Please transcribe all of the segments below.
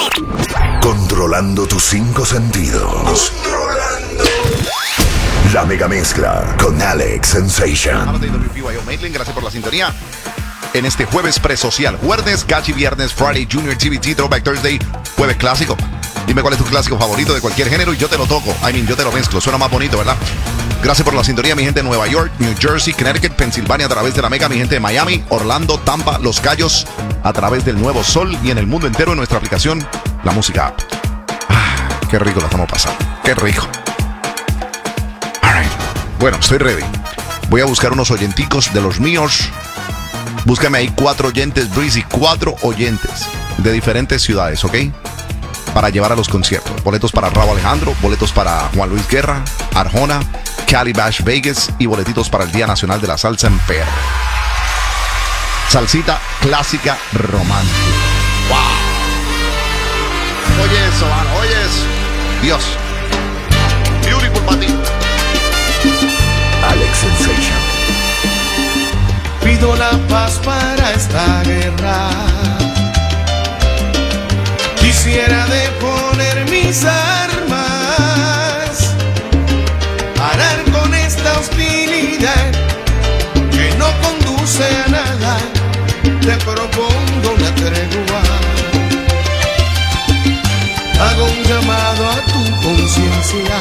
Controlando tus 5 sentidos. La mega mezcla con Alex Sensation. Gracias por la sintonía. En este jueves presocial, jueves, Gachi Viernes, Friday, Junior TBT, Throwback Thursday, jueves clásico. Dime cuál es tu clásico favorito de cualquier género y yo te lo toco. Yo te lo mezclo. Suena más bonito, ¿verdad? Gracias por la sintonía, mi gente de Nueva York, New Jersey, Connecticut, Pensilvania a través de la Mega, mi gente de Miami, Orlando, Tampa, Los Cayos a través del Nuevo Sol y en el mundo entero en nuestra aplicación, la música app. Qué rico la estamos pasando. Qué rico. All right. Bueno, estoy ready. Voy a buscar unos oyenticos de los míos. Búscame ahí 4 oyentes, Breezy, 4 oyentes de diferentes ciudades, ¿ok? Para llevar a los conciertos. Boletos para Rauw Alejandro, boletos para Juan Luis Guerra, Arjona, Cali Bash Vegas y boletitos para el Día Nacional de la Salsa en PR. Salsita clásica romántica. ¡Wow! Oye eso, mano, oye eso. Dios. Beautiful para ti. Alex Sensation. Pido la paz para esta guerra. Quisiera deponer mis armas, parar con esta hostilidad que no conduce a nada. Te propongo una tregua. Hago un llamado a tu conciencia.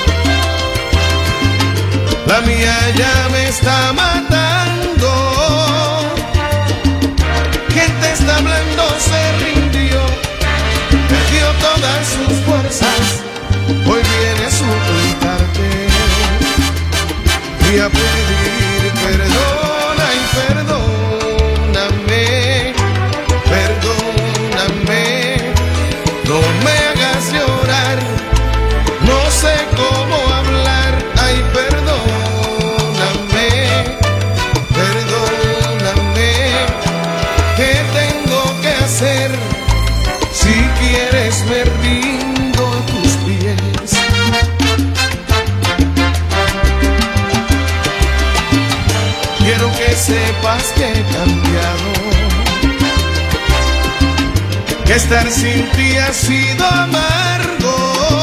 La mía ya me está matando. Quien te está hablando se rindió, perdió todas sus fuerzas. Hoy viene a suplicarte y a pedir perdona y perdóname, perdóname. No me hagas llorar, no sé cómo hablar. Ay, perdóname, perdóname. ¿Qué tengo que hacer? Si quieres me rindo a tus pies. Quiero que sepas que he cambiado, que estar sin ti ha sido amargo,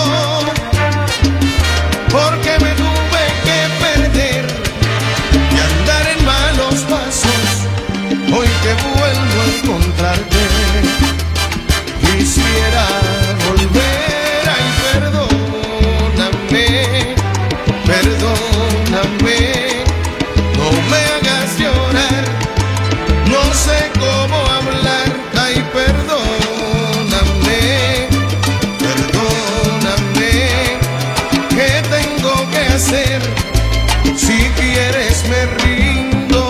porque me tuve que perder y andar en malos pasos. Hoy que vuelvo a encontrarte, quisiera volver. Ay, perdóname, perdóname. No me hagas llorar, no sé cómo hablar. Ay, perdóname, perdóname. ¿Qué tengo que hacer? Si quieres me rindo.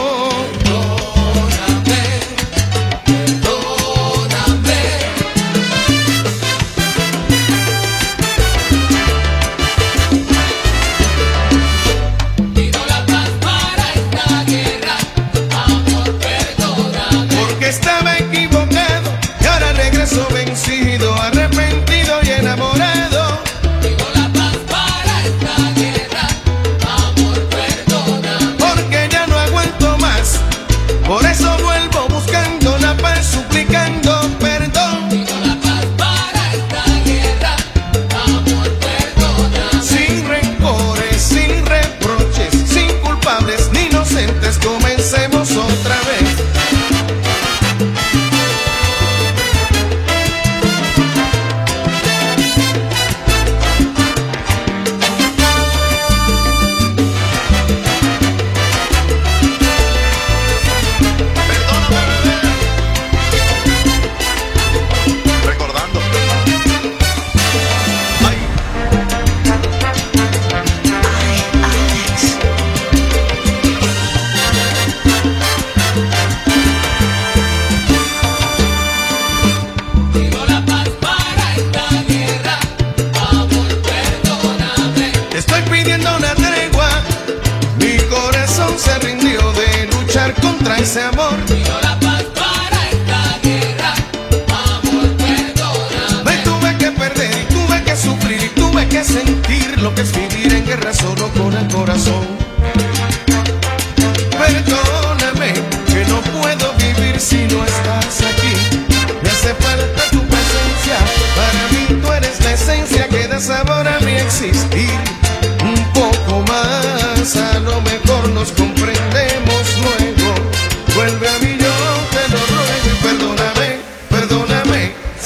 Estaba equivocado y ahora regreso vencido, arrepentido y enamorado. Digo la paz para esta guerra, amor, perdona. Porque ya no aguanto más, por eso vuelvo buscando la paz, suplicando perdón. Digo la paz para esta guerra, amor, perdona. Sin rencores, sin reproches, sin culpables ni inocentes, comencemos otra vez. Contra ese amor, pido la paz para esta guerra, amor, perdona. Me tuve que perder y tuve que sufrir y tuve que sentir lo que es vivir en guerra solo con el corazón. Perdóname que no puedo vivir si no estás aquí. Me hace falta tu presencia.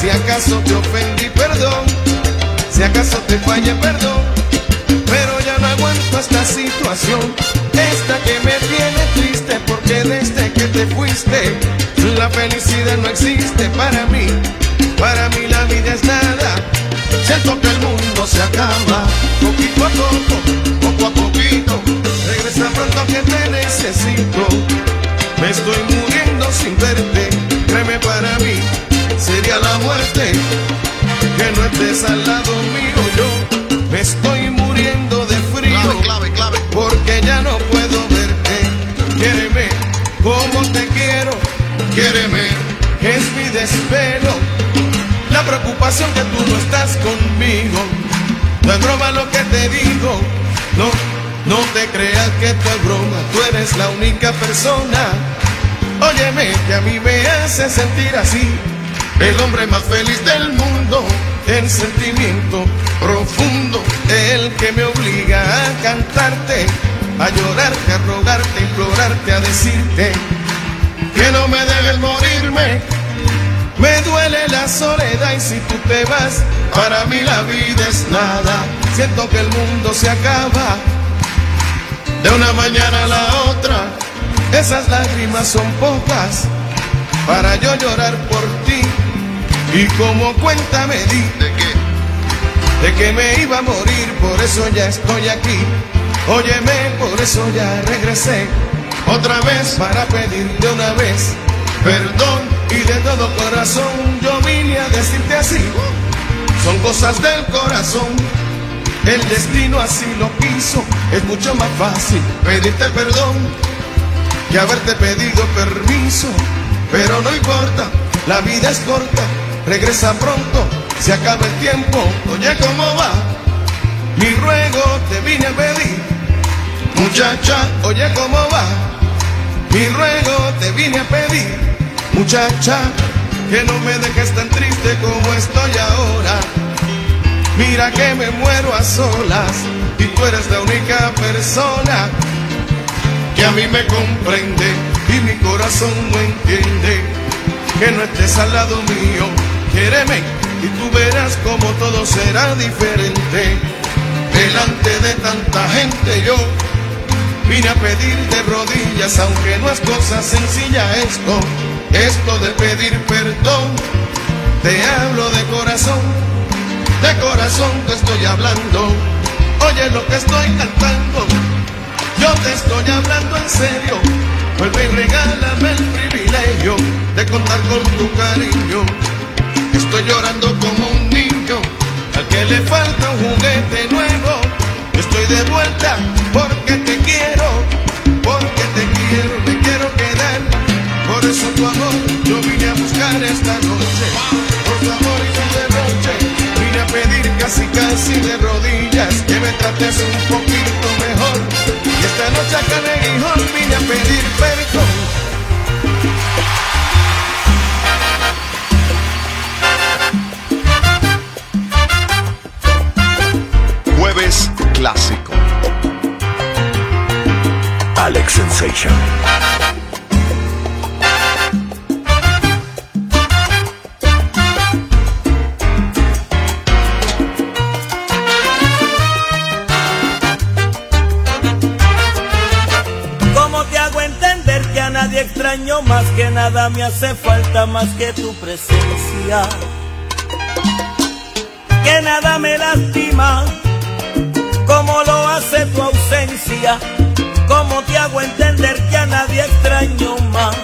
Si acaso te ofendí, perdón. Si acaso te fallé, perdón. Pero ya no aguanto esta situación, esta que me tiene triste, porque desde que te fuiste la felicidad no existe para mí. Para mí la vida es nada. Siento que el mundo se acaba. Poquito a poco a poquito. Regresa pronto que te necesito. Me estoy muriendo sin verte. Créeme, para mí sería la muerte que no estés al lado mío. Yo me estoy muriendo de frío. Clave. Porque ya no puedo verte. Quiéreme como te quiero. Quiéreme, es mi desvelo. La preocupación que tú no estás conmigo. No es broma lo que te digo. No te creas que esto es broma. Tú eres la única persona, óyeme, que a mí me hace sentir así. El hombre más feliz del mundo. El sentimiento profundo, el que me obliga a cantarte, a llorarte, a rogarte, a implorarte, a decirte que no me debes morirme. Me duele la soledad y si tú te vas, para mí la vida es nada. Siento que el mundo se acaba de una mañana a la otra. Esas lágrimas son pocas para yo llorar por ti. Y como cuenta me di de que me iba a morir, por eso ya estoy aquí. Óyeme, por eso ya regresé otra vez para pedirte una vez perdón. Y de todo corazón yo vine a decirte así. Son cosas del corazón, el destino así lo quiso. Es mucho más fácil pedirte perdón que haberte pedido permiso. Pero no importa, la vida es corta. Regresa pronto, se acaba el tiempo. Oye, ¿cómo va? Mi ruego te vine a pedir. Muchacha, oye, ¿cómo va? Mi ruego te vine a pedir. Muchacha, que no me dejes tan triste como estoy ahora. Mira que me muero a solas y tú eres la única persona que a mí me comprende y mi corazón no entiende que no estés al lado mío. Quiéreme y tú verás como todo será diferente. Delante de tanta gente yo vine a pedir de rodillas, aunque no es cosa sencilla esto de pedir perdón. Te hablo de corazón te estoy hablando. Oye lo que estoy cantando, yo te estoy hablando en serio. Vuelve y regálame el privilegio de contar con tu cariño. Estoy llorando como un niño al que le falta un juguete nuevo. Estoy de vuelta porque te quiero, me quiero quedar. Por eso tu amor yo vine a buscar esta noche. Por tu amor y tu derroche vine a pedir casi de rodillas que me trates un poquito mejor. Y esta noche acá en Aguijón vine a pedir perdón. Jueves clásico. Alex Sensation. ¿Cómo te hago entender que a nadie extraño más, que nada me hace falta más que tu presencia? Que nada me lastima como lo hace tu ausencia. ¿Cómo te hago entender que a nadie extraño más?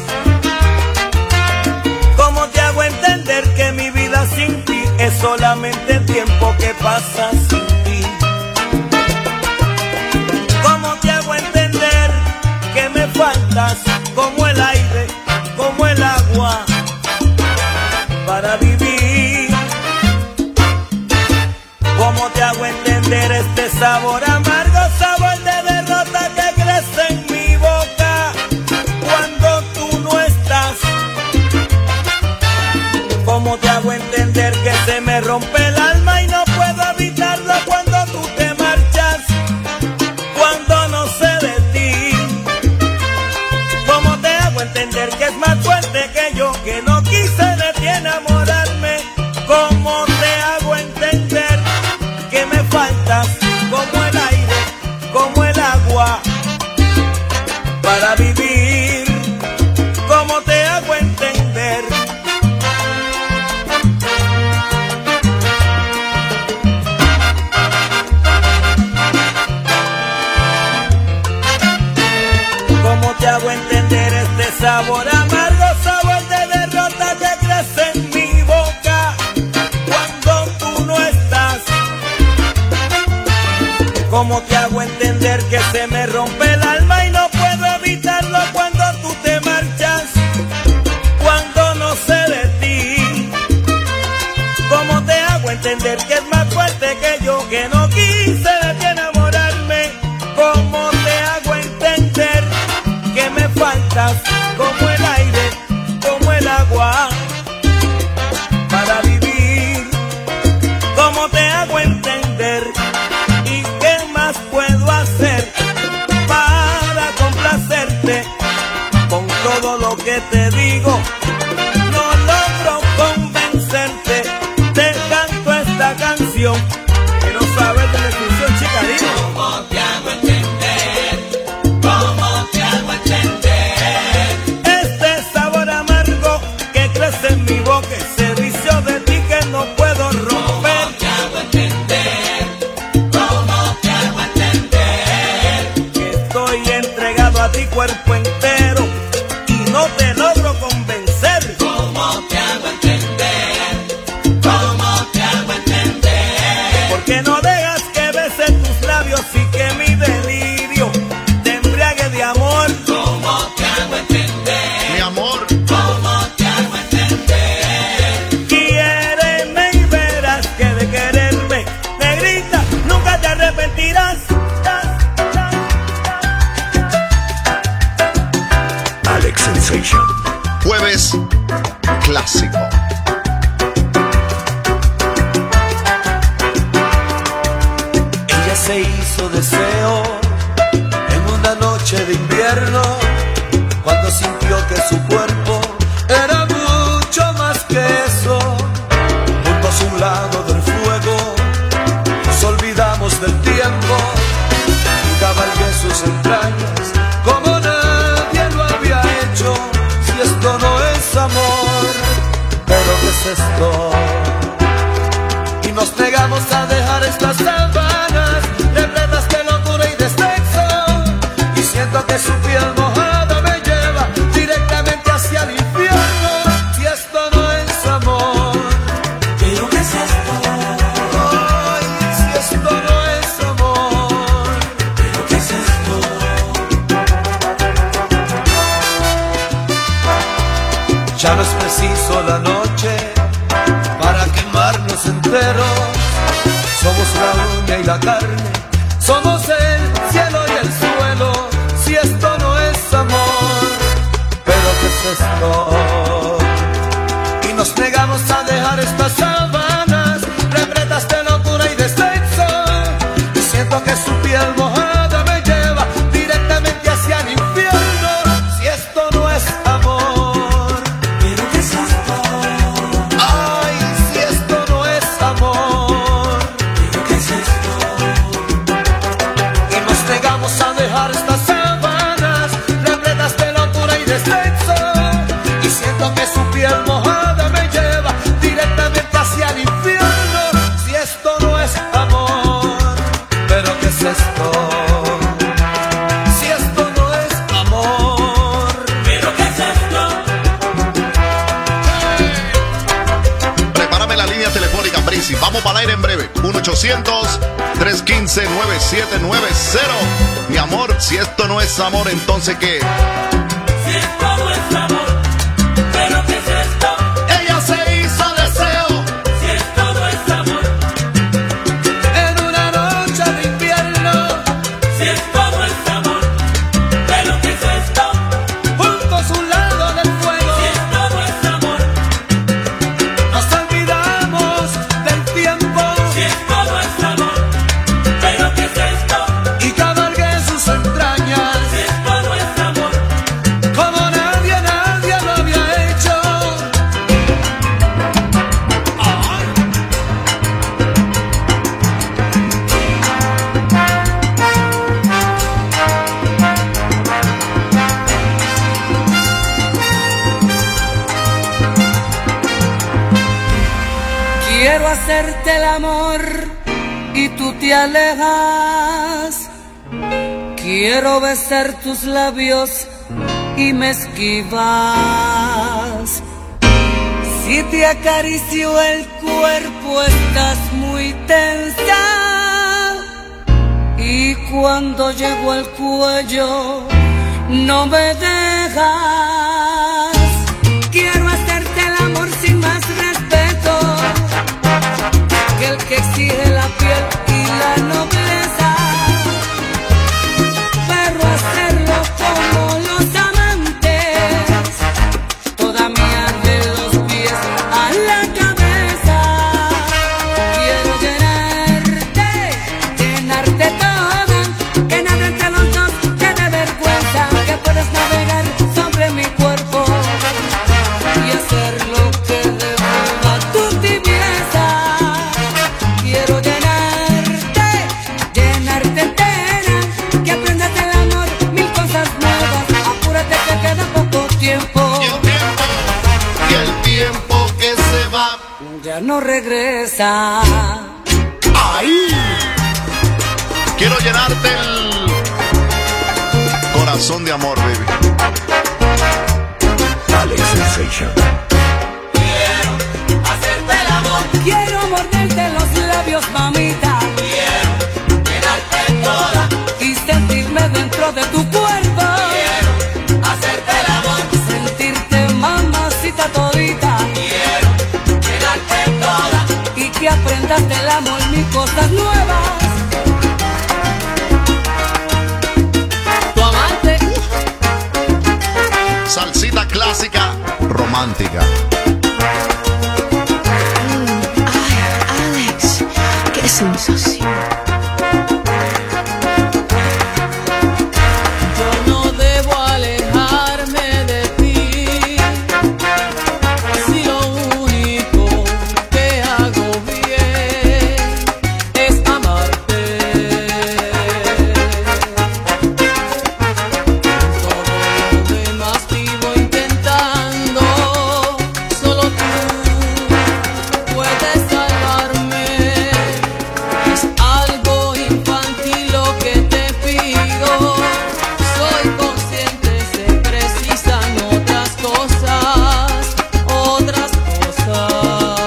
¿Cómo te hago entender que mi vida sin ti es solamente el tiempo que pasa sin ti? ¿Cómo te hago entender que me faltas como el aire, como el agua para vivir? ¿Cómo te hago entender este sabor amargo, sabor de derrota que crece en mi boca cuando tú no estás? ¿Cómo te hago entender que se me rompe el alma y no puedo evitarlo cuando tú te marchas, cuando no sé de ti? ¿Cómo te hago entender que es más fuerte que yo, que no quise de ti enamorarme entender que es más fuerte que yo, que no quise de ti enamorarme. ¿Cómo te hago entender que me faltas como el aire, como el agua para vivir? ¿Cómo te hago entender? ¿Y qué más puedo hacer para complacerte con todo lo que te digo? No logro convencerte, te canto esta canción que no sabes de descripción, chica, dime. ¿Cómo te hago entender? ¿Cómo te hago entender? Este sabor amargo que crece en mi boca, ese vicio de ti que no puedo romper. ¿Cómo te hago entender? ¿Cómo te hago entender? Que estoy entregado a ti cuerpo entero y no te logro convencer. ¿Cómo te hago entender? ¿Cómo te hago entender? Porque no dejas que bese tus labios y que mi delirio te embriague de amor. ¿Cómo te hago entender? Mi amor, ¿Cómo te hago entender? Quiéreme y verás que de quererme, negrita, nunca te arrepentirás. Alex Sensation. jueves clásico. Ella se hizo deseo en una noche de invierno, cuando sintió que su cuerpo era mucho más que eso. Junto a su lado del fuego nos olvidamos del tiempo y cabalgué sus entrañas como nadie lo había hecho. Si esto no es amor, pero ¿qué es esto? Y nos negamos a dejar estas sábanas repletas de locura y de sexo, y siento que su piel mojada me lleva directamente hacia el infierno. Si esto no es amor, ¿Pero qué es esto? ay, si esto no es amor, ¿Pero qué es esto? ya no es preciso la noche para quemarnos enteros. Somos la uña y la carne, somos el cielo y el suelo. Si esto no es amor, pero ¿qué es esto? Y nos negamos a dejar estas sábanas repletas de locura y de sexo, y siento que su piel mojada me lleva directamente hacia el infierno. Si esto no es amor, ¿Pero qué es esto? ay, si esto no es amor, ¿Pero qué es esto? y nos negamos a dejar estas sábanas repletas de locura y de sexo, y siento que su piel mojada me lleva directamente hacia el infierno. Si esto no es amor, pero ¿qué es esto? Si esto no es amor, ¿Pero qué es esto? Prepárame la línea telefónica, Brisi. Vamos para el aire en breve. 1-800-315-9790. Mi amor, si esto no es amor, entonces ¿qué? Si esto no es amor, ¿pero qué es esto? Ella se hizo deseo. Si esto no es amor, en una noche de invierno, si esto no es amor, ¿pero qué es esto? junto a su lado del fuego, Si esto no es amor, nos olvidamos del tiempo si esto no es amor, ¿pero qué es esto? y cabalgué sus entrañas Si esto no es amor, como nadie lo había hecho. Ay. Quiero hacerte el amor y tú te alejas. Quiero besar tus labios y me esquivas. Si te acaricio el cuerpo estás muy tensa, y cuando llego al cuello no me dejas. Quiero hacerte el amor sin más respeto, que princesa. ¡Ahí! Quiero llenarte el corazón de amor, baby. Alex Sensation. Quiero hacerte el amor. Quiero morderte los labios, mamita, Quiero llenarte toda. y sentirme dentro de tu cuerpo. Quiero hacerte el amor. Sentirte mamacita todita, Quiero llenarte toda. y que aprendas del amor mil cosas nuevas. Tu amante. Salsita clásica, romántica. Ay, Alex, qué sensación. Yo no debo alejarme de ti, si lo único que hago bien es amarte. Todo lo demás vivo intentando, solo tú puedes salvarme. Es algo infantil lo que te pido. Soy consciente, se precisan otras cosas, otras cosas.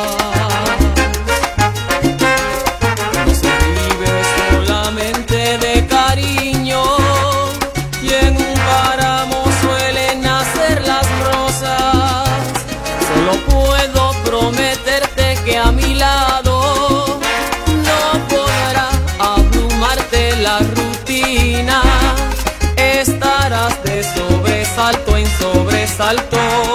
No se vive solamente de cariño, y en un páramo suelen nacer las rosas. Solo puedo prometerte que a mi lado no podrá abrumarte la rutina. Estarás de sobresalto en sobresalto.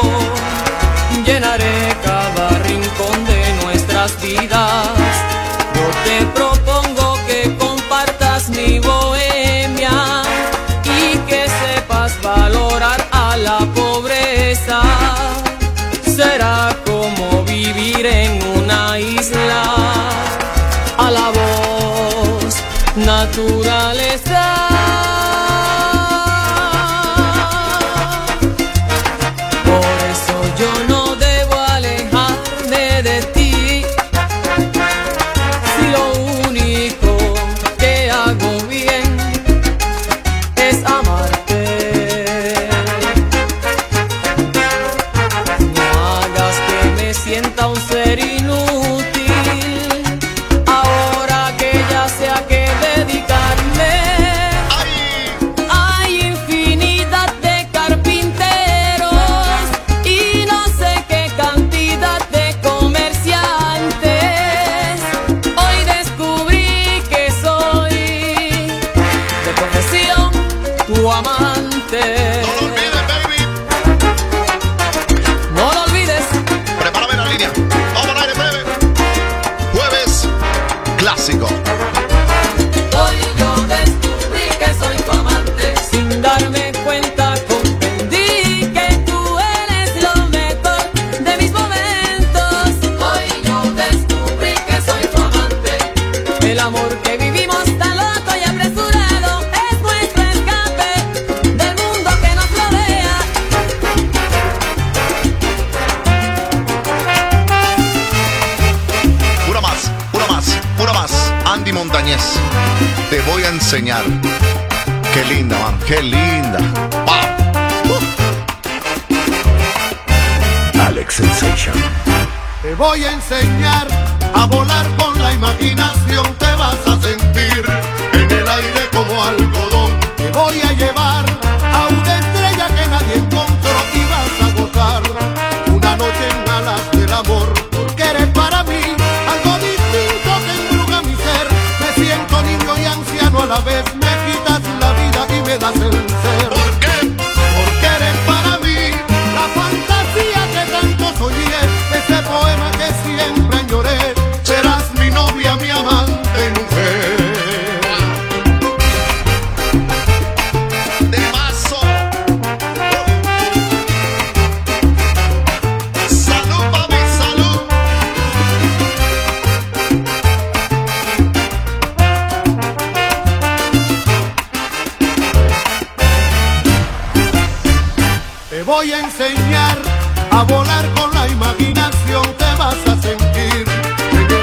Llenaré cada rincón de nuestras vidas. Yo te propongo que compartas mi bohemia y que sepas valorar a la pobreza. Será como vivir en una isla, a la voz naturaleza. Por eso yo no debo alejarme de ti, si lo único que hago bien es amarte. No hagas que me sienta un ser inútil, ahora que ya sé a qué dedicarme. Hay infinidad de carpinteros y no sé qué cantidad de comerciantes. Hoy descubrí que soy de profesión tu amante. No lo olvides, baby. No lo olvides. Prepárame la línea. Vamos al aire, breve. Jueves clásico. Hoy yo descubrí que soy tu amante. Sin darme cuenta comprendí que tú eres lo mejor de mis momentos. Hoy yo descubrí que soy tu amante. El amor que vivimos tan loco y apresurado es nuestro escape del mundo que nos rodea. Una más, una más, una más. Andy Montañez. Te voy a enseñar. Qué linda, man. Qué linda. ¡Pam! Alex Sensation. Te voy a enseñar a volar con la imaginación. Te vas a sentir en el aire como algodón. Te voy a llevar a una estrella que nadie encontró y vas a gozar una noche en alas del amor. Porque eres para mí algo distinto que embruja mi ser. Me siento niño y anciano a la vez. Me quitas la vida y me das el ser. ¿Por qué? Porque eres para mí la fantasía que tanto soñé, ese poema que siempre añoré. Serás mi novia, mi amante, mujer. De paso. Salud, papi, salud. Te voy a enseñar a volar con la imaginación. Te vas a sentir en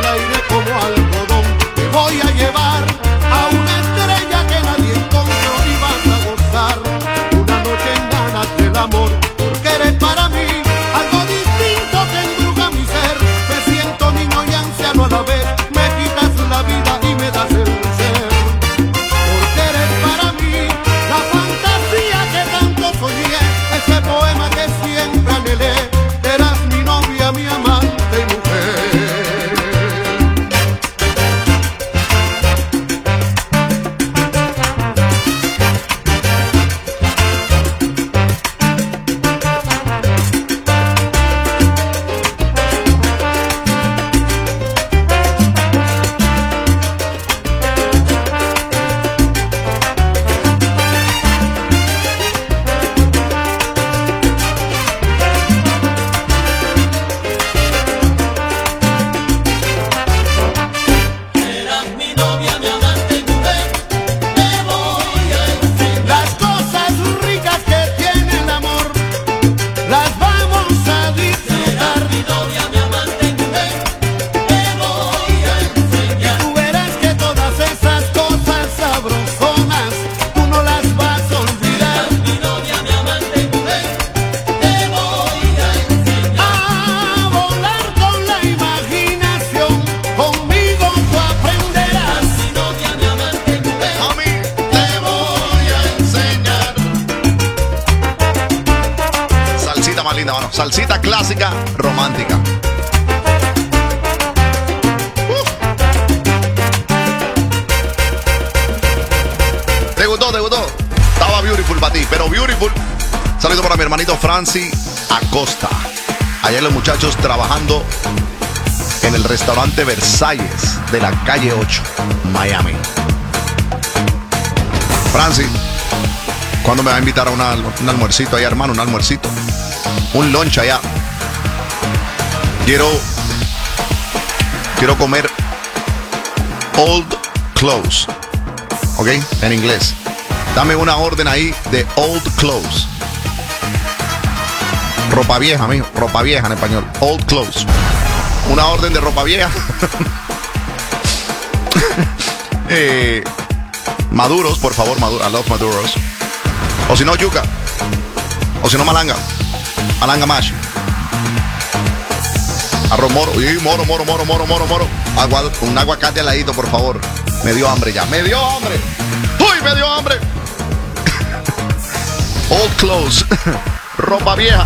salsita clásica romántica. ¿Te gustó? Estaba beautiful para ti, pero beautiful. Saludo para mi hermanito Francis Acosta. Ayer los muchachos trabajando en el restaurante Versalles de la calle 8, Miami. Francis, ¿cuándo me va a invitar a un almuercito allá, hermano? Un almuercito. Un lunch allá. Quiero comer Old Clothes. ¿Ok? En inglés. Dame una orden ahí de Old Clothes. Ropa vieja, mijo. Ropa vieja en español. Old Clothes. Una orden de ropa vieja. Maduros, por favor. I love maduros. O si no, yuca. O si no, malanga. Malanga mash. Arroz moro. Uy, moro. Un aguacate al ladito, por favor. Me dio hambre ya. ¡Me dio hambre! ¡Uy, me dio hambre! Old clothes. Ropa vieja.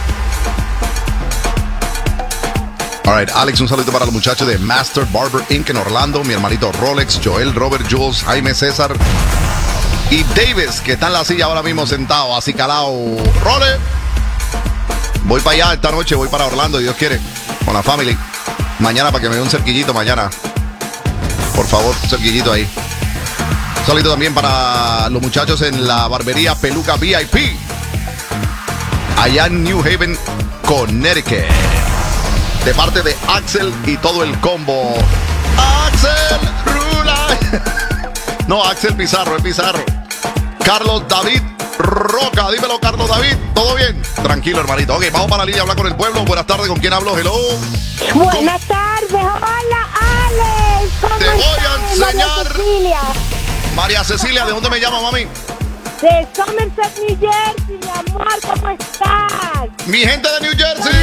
Alright, Alex, un saludo para los muchachos de Master Barber Inc. en Orlando. Mi hermanito Rolex, Joel, Robert, Jules, Jaime, César y Davis, que está en la silla ahora mismo sentado, así calado. ¡Role! Voy para allá esta noche, voy para Orlando, Dios quiere, con la family. Mañana para que me dé un cerquillito mañana. Por favor, un cerquillito ahí. Un saludo también para los muchachos en la barbería Peluca VIP, allá en New Haven, Connecticut. De parte de Axel y todo el combo. ¡Axel Rula! No, Axel Pizarro, es Pizarro. Carlos David Roca. Dímelo, Carlos David. ¿Todo bien? Tranquilo, hermanito. Ok, vamos para la línea a hablar con el pueblo. Buenas tardes, ¿con quién hablo? Hello. Buenas tardes. Hola, Alex. Te voy a enseñar. María Cecilia. María Cecilia, ¿de dónde me llama, mami? De Somerset, New Jersey, mi amor. ¿Cómo estás? Mi gente de New Jersey.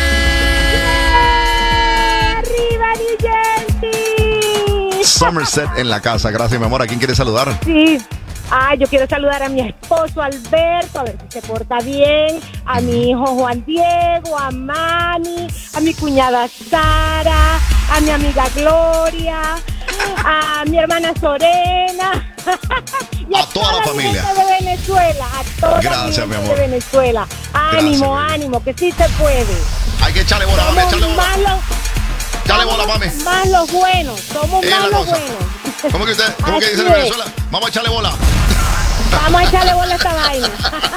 ¡Arriba, New Jersey! Somerset en la casa. Gracias, mi amor. ¿A quién quieres saludar? Sí. Yo quiero saludar a mi esposo Alberto, a ver si se porta bien, a mi hijo Juan Diego, a Mami, a mi cuñada Sara, a mi amiga Gloria, a mi hermana Sorena. Y a toda la familia de Venezuela, a toda Gracias, la gente mi amor. de Venezuela. Ánimo, Gracias, ánimo, que sí se puede. Hay que echarle bola, mami, echarle bola. Dale bola, mami. Más los buenos, somos Es más la los cosa. buenos. ¿Cómo que usted? ¿Cómo que Así dice en es. Venezuela? Vamos a echarle bola. Vamos a echarle bola a esta vaina.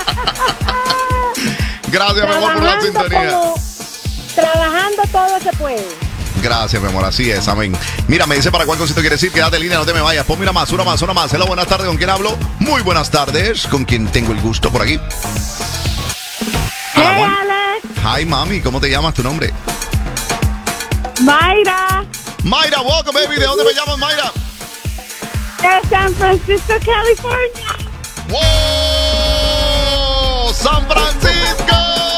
Gracias, mi amor, por la sintonía. Trabajando todo se puede. Gracias, mi amor, así es, amén. Mira, me dice para cuál concierto quieres ir, quédate en línea, no te me vayas. Pon una más. Hello, buenas tardes, ¿con quién hablo? Muy buenas tardes, ¿con quién tengo el gusto por aquí? Hey, Alex. Hi, mami, ¿cómo te llamas, tu nombre? Mayra. Mayra, welcome, baby. ¿De dónde me llamas, Mayra? De San Francisco, California. ¡Wow! ¡San Francisco!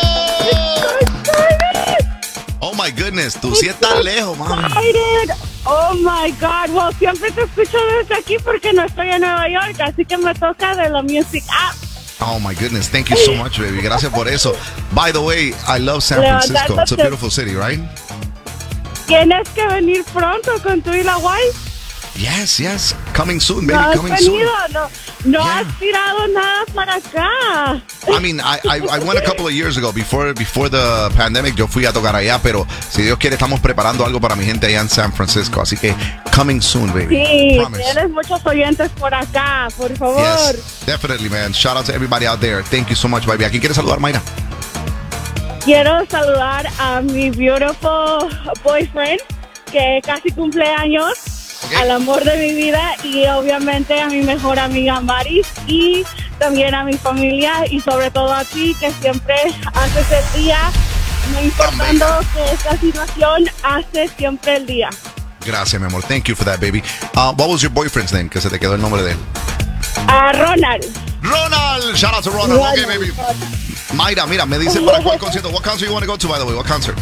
Oh, my goodness, tú sí estás lejos, mami. Oh, my God. Well, siempre te escucho desde aquí porque no estoy en Nueva York, así que me toca de la Music App. Oh, my goodness. Thank you so much, baby. Gracias por eso. By the way, I love San Francisco. It's a beautiful city, right? Tienes que venir pronto con tu y la wife. Yes. Coming soon, baby. No has Coming soon. venido, no has tirado nada para acá. I mean, I went a couple of years ago, before the pandemic, yo fui a tocar allá, pero si Dios quiere, estamos preparando algo para mi gente allá en San Francisco. Así que, coming soon, baby. Sí, Promise. tienes muchos oyentes por acá, por favor. Yes, definitely, man. Shout out to everybody out there. Thank you so much, baby. ¿A quién quieres saludar, Mayra? Quiero saludar a mi beautiful boyfriend, que casi cumple años, al amor de mi vida, y obviamente a mi mejor amiga Maris, y también a mi familia, y sobre todo a ti, que siempre haces el día, no importando que esta situación, hace siempre el día. Gracias, mi amor. Thank you for that, baby. What was your boyfriend's name? Que se te quedó el nombre de él. Ronald. Ronald. Shout out to Ronald. Okay, baby. Mayra, mira, me dice para cuál concierto. What concert you want to go to, by the way? What concert?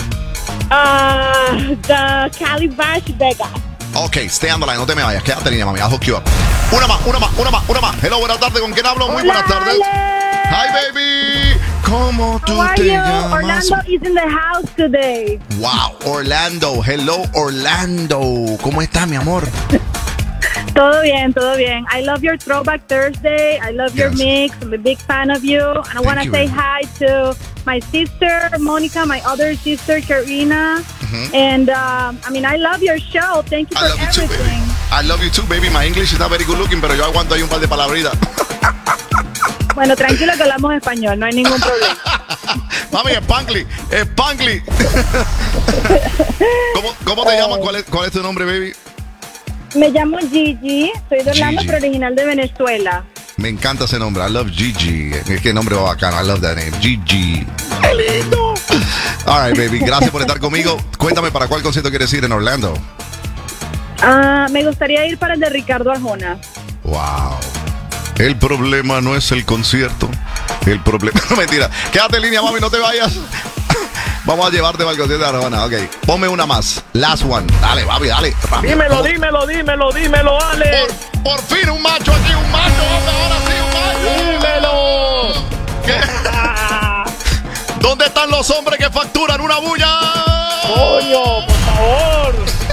The Calibash Vegas. Ok, stay on the line, no te me vayas. Quédate en línea, mami. I'll hook you up. Una más. Hello, buenas tardes. ¿Con quién hablo? Muy buenas tardes. Hi, baby. ¿Cómo tú How are te you? llamas? Orlando is in the house today. Wow, Orlando. Hello, Orlando. ¿Cómo estás, mi amor? Todo bien, todo bien. I love your Throwback Thursday. I love your Yes. mix. I'm a big fan of you. And I want to you say very hi to my sister, Monica, my other sister, Karina. And, I love your show. Thank you I for love you too, baby. everything. I love you too, baby. My English is not very good looking, pero yo aguanto ahí un par de palabritas. Bueno, tranquilo que hablamos español, no hay ningún problema. Mami, Spanglish. ¿Cómo te llamas? ¿Cuál es tu nombre, baby? Me llamo Gigi, soy de Orlando, Gigi. pero original de Venezuela. Me encanta ese nombre. I love Gigi. Es que nombre bacano. I love that name. Gigi. ¡Qué lindo! All right, baby. Gracias por estar conmigo. Cuéntame, ¿para cuál concierto quieres ir en Orlando? Me gustaría ir para el de Ricardo Arjona. Wow. El problema no es el concierto. El problema... No, mentira. Quédate en línea, mami. No te vayas. Vamos a llevarte para el concierto de Arjona. Ok. Ponme una más. Last one. Dale, papi, dale. Rápido. Dímelo, Ale. Por fin un macho aquí, un macho. Ahora sí, un macho. Dímelo. ¿Qué? ¿Dónde están los hombres que facturan una bulla? Coño, por favor.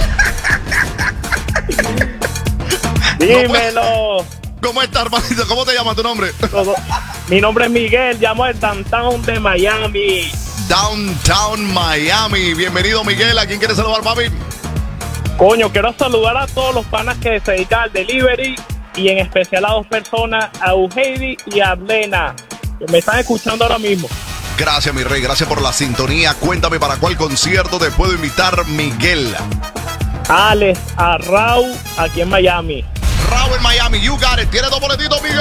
Dímelo. ¿Cómo estás, hermanito? ¿Cómo te llamas tu nombre? Mi nombre es Miguel, llamo del downtown de Miami. Downtown Miami. Bienvenido, Miguel. ¿A quién quieres saludar, papi? Coño, quiero saludar a todos los panas que se dedican al delivery y en especial a dos personas, a Euheidi y a Arlena, que me están escuchando ahora mismo. Gracias, mi rey. Gracias por la sintonía. Cuéntame para cuál concierto te puedo invitar, Miguel. Alex, a Raúl, aquí en Miami. Raúl en Miami. You got it. ¿Tienes dos boletitos, Miguel?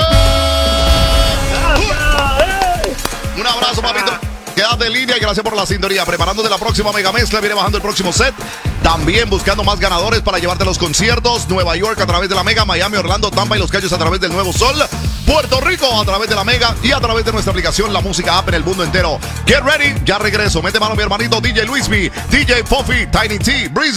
Un abrazo, papito. Quédate en línea y gracias por la sintonía. Preparándote la próxima mega mezcla. Viene bajando el próximo set. También buscando más ganadores para llevarte a los conciertos. Nueva York a través de la Mega. Miami, Orlando, Tampa y Los Cayos a través del Nuevo Sol. Puerto Rico a través de la Mega. Y a través de nuestra aplicación La Música App en el mundo entero. Get ready. Ya regreso. Mete mano mi hermanito DJ Luismi, DJ Puffy, Tiny T, Breezy.